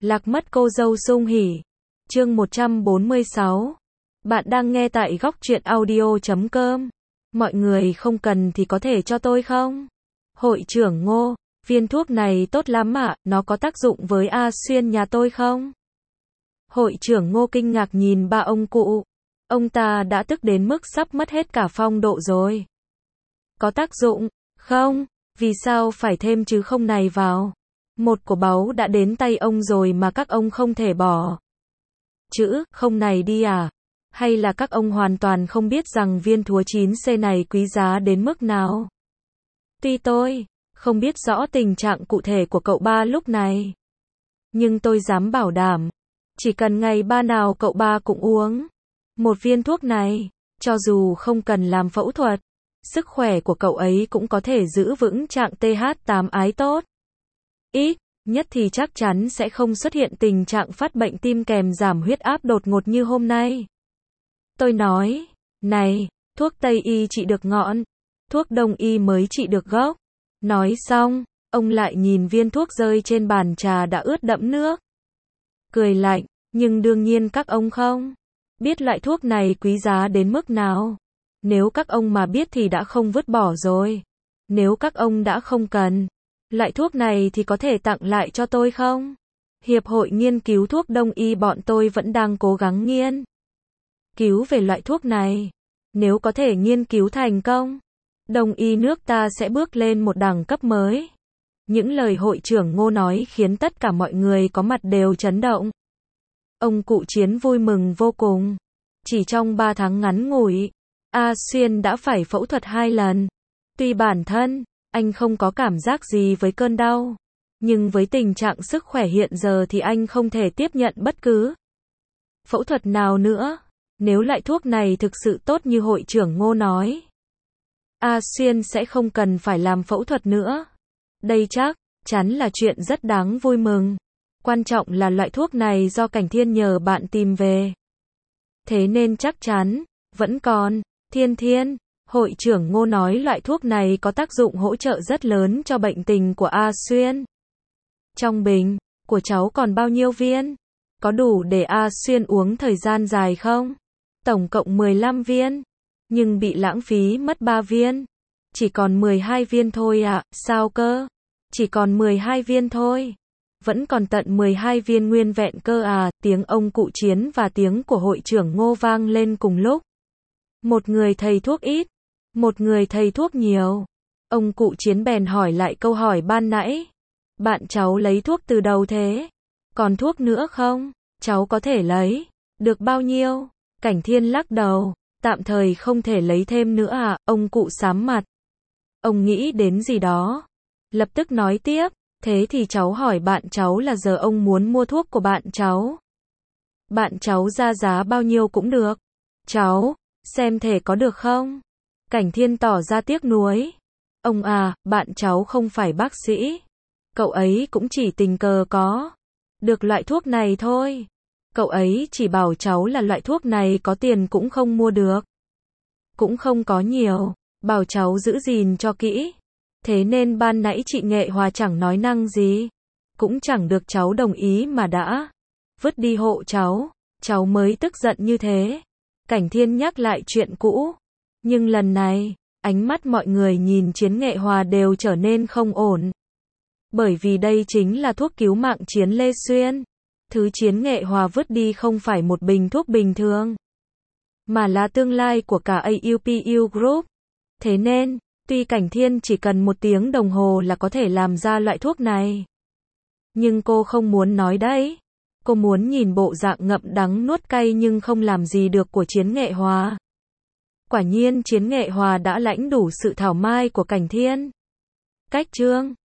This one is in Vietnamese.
Lạc mất cô dâu sung hỉ. Chương 146. Bạn đang nghe tại góc truyện audio.com. Mọi người không cần thì có thể cho tôi không? Hội trưởng Ngô, viên thuốc này tốt lắm ạ, nó có tác dụng với A Xuyên nhà tôi không? Hội trưởng Ngô kinh ngạc nhìn ba ông cụ. Ông ta đã tức đến mức sắp mất hết cả phong độ rồi. Có tác dụng? Không, vì sao phải thêm chứ không này vào? Một của báu đã đến tay ông rồi mà các ông không thể bỏ chữ không này đi à? Hay là các ông hoàn toàn không biết rằng viên thúa 9C này quý giá đến mức nào? Tuy tôi không biết rõ tình trạng cụ thể của cậu ba lúc này, nhưng tôi dám bảo đảm, chỉ cần ngày ba nào cậu ba cũng uống một viên thuốc này, cho dù không cần làm phẫu thuật, sức khỏe của cậu ấy cũng có thể giữ vững trạng TH8 ái tốt. Ít nhất thì chắc chắn sẽ không xuất hiện tình trạng phát bệnh tim kèm giảm huyết áp đột ngột như hôm nay. Tôi nói, này, thuốc Tây y trị được ngọn, thuốc Đông y mới trị được gốc. Nói xong, ông lại nhìn viên thuốc rơi trên bàn trà đã ướt đẫm nước. Cười lạnh, nhưng đương nhiên các ông không biết loại thuốc này quý giá đến mức nào. Nếu các ông mà biết thì đã không vứt bỏ rồi. Nếu các ông đã không cần loại thuốc này thì có thể tặng lại cho tôi không? Hiệp hội nghiên cứu thuốc Đông y bọn tôi vẫn đang cố gắng nghiên cứu về loại thuốc này. Nếu có thể nghiên cứu thành công, Đông y nước ta sẽ bước lên một đẳng cấp mới. Những lời hội trưởng Ngô nói khiến tất cả mọi người có mặt đều chấn động. Ông cụ Chiến vui mừng vô cùng. Chỉ trong 3 tháng ngắn ngủi, A Xuyên đã phải phẫu thuật 2 lần. Tuy bản thân anh không có cảm giác gì với cơn đau, nhưng với tình trạng sức khỏe hiện giờ thì anh không thể tiếp nhận bất cứ phẫu thuật nào nữa. Nếu loại thuốc này thực sự tốt như hội trưởng Ngô nói, A Xuyên sẽ không cần phải làm phẫu thuật nữa. Đây chắc chắn là chuyện rất đáng vui mừng. Quan trọng là loại thuốc này do Cảnh Thiên nhờ bạn tìm về. Thế nên chắc chắn vẫn còn. Thiên, hội trưởng Ngô nói loại thuốc này có tác dụng hỗ trợ rất lớn cho bệnh tình của A Xuyên. Trong bình của cháu còn bao nhiêu viên? Có đủ để A Xuyên uống thời gian dài không? Tổng cộng 15 viên, nhưng bị lãng phí mất 3 viên. Chỉ còn 12 viên thôi ạ. Sao cơ? Chỉ còn 12 viên thôi. Vẫn còn tận 12 viên nguyên vẹn cơ à? Tiếng ông cụ Chiến và tiếng của hội trưởng Ngô vang lên cùng lúc. Một người thầy thuốc ít, một người thầy thuốc nhiều. Ông cụ Chiến bèn hỏi lại câu hỏi ban nãy. Bạn cháu lấy thuốc từ đâu thế? Còn thuốc nữa không? Cháu có thể lấy được bao nhiêu? Cảnh Thiên lắc đầu. Tạm thời không thể lấy thêm nữa à? Ông cụ xám mặt. Ông nghĩ đến gì đó. Lập tức nói tiếp. Thế thì cháu hỏi bạn cháu là giờ ông muốn mua thuốc của bạn cháu. Bạn cháu ra giá bao nhiêu cũng được. Cháu xem thể có được không? Cảnh Thiên tỏ ra tiếc nuối. Ông à, bạn cháu không phải bác sĩ. Cậu ấy cũng chỉ tình cờ có được loại thuốc này thôi. Cậu ấy chỉ bảo cháu là loại thuốc này có tiền cũng không mua được. Cũng không có nhiều. Bảo cháu giữ gìn cho kỹ. Thế nên ban nãy chị Nghệ Hòa chẳng nói năng gì. Cũng chẳng được cháu đồng ý mà đã vứt đi hộ cháu. Cháu mới tức giận như thế. Cảnh Thiên nhắc lại chuyện cũ. Nhưng lần này, ánh mắt mọi người nhìn Chiến Nghệ Hòa đều trở nên không ổn. Bởi vì đây chính là thuốc cứu mạng Chiến Lê Xuyên. Thứ Chiến Nghệ Hòa vứt đi không phải một bình thuốc bình thường, mà là tương lai của cả AUPU Group. Thế nên, tuy Cảnh Thiên chỉ cần 1 tiếng đồng hồ là có thể làm ra loại thuốc này, nhưng cô không muốn nói đấy. Cô muốn nhìn bộ dạng ngậm đắng nuốt cay nhưng không làm gì được của Chiến Nghệ Hòa. Quả nhiên Chiến Nghệ Hòa đã lãnh đủ sự thảo mai của Cảnh Thiên. Cách chương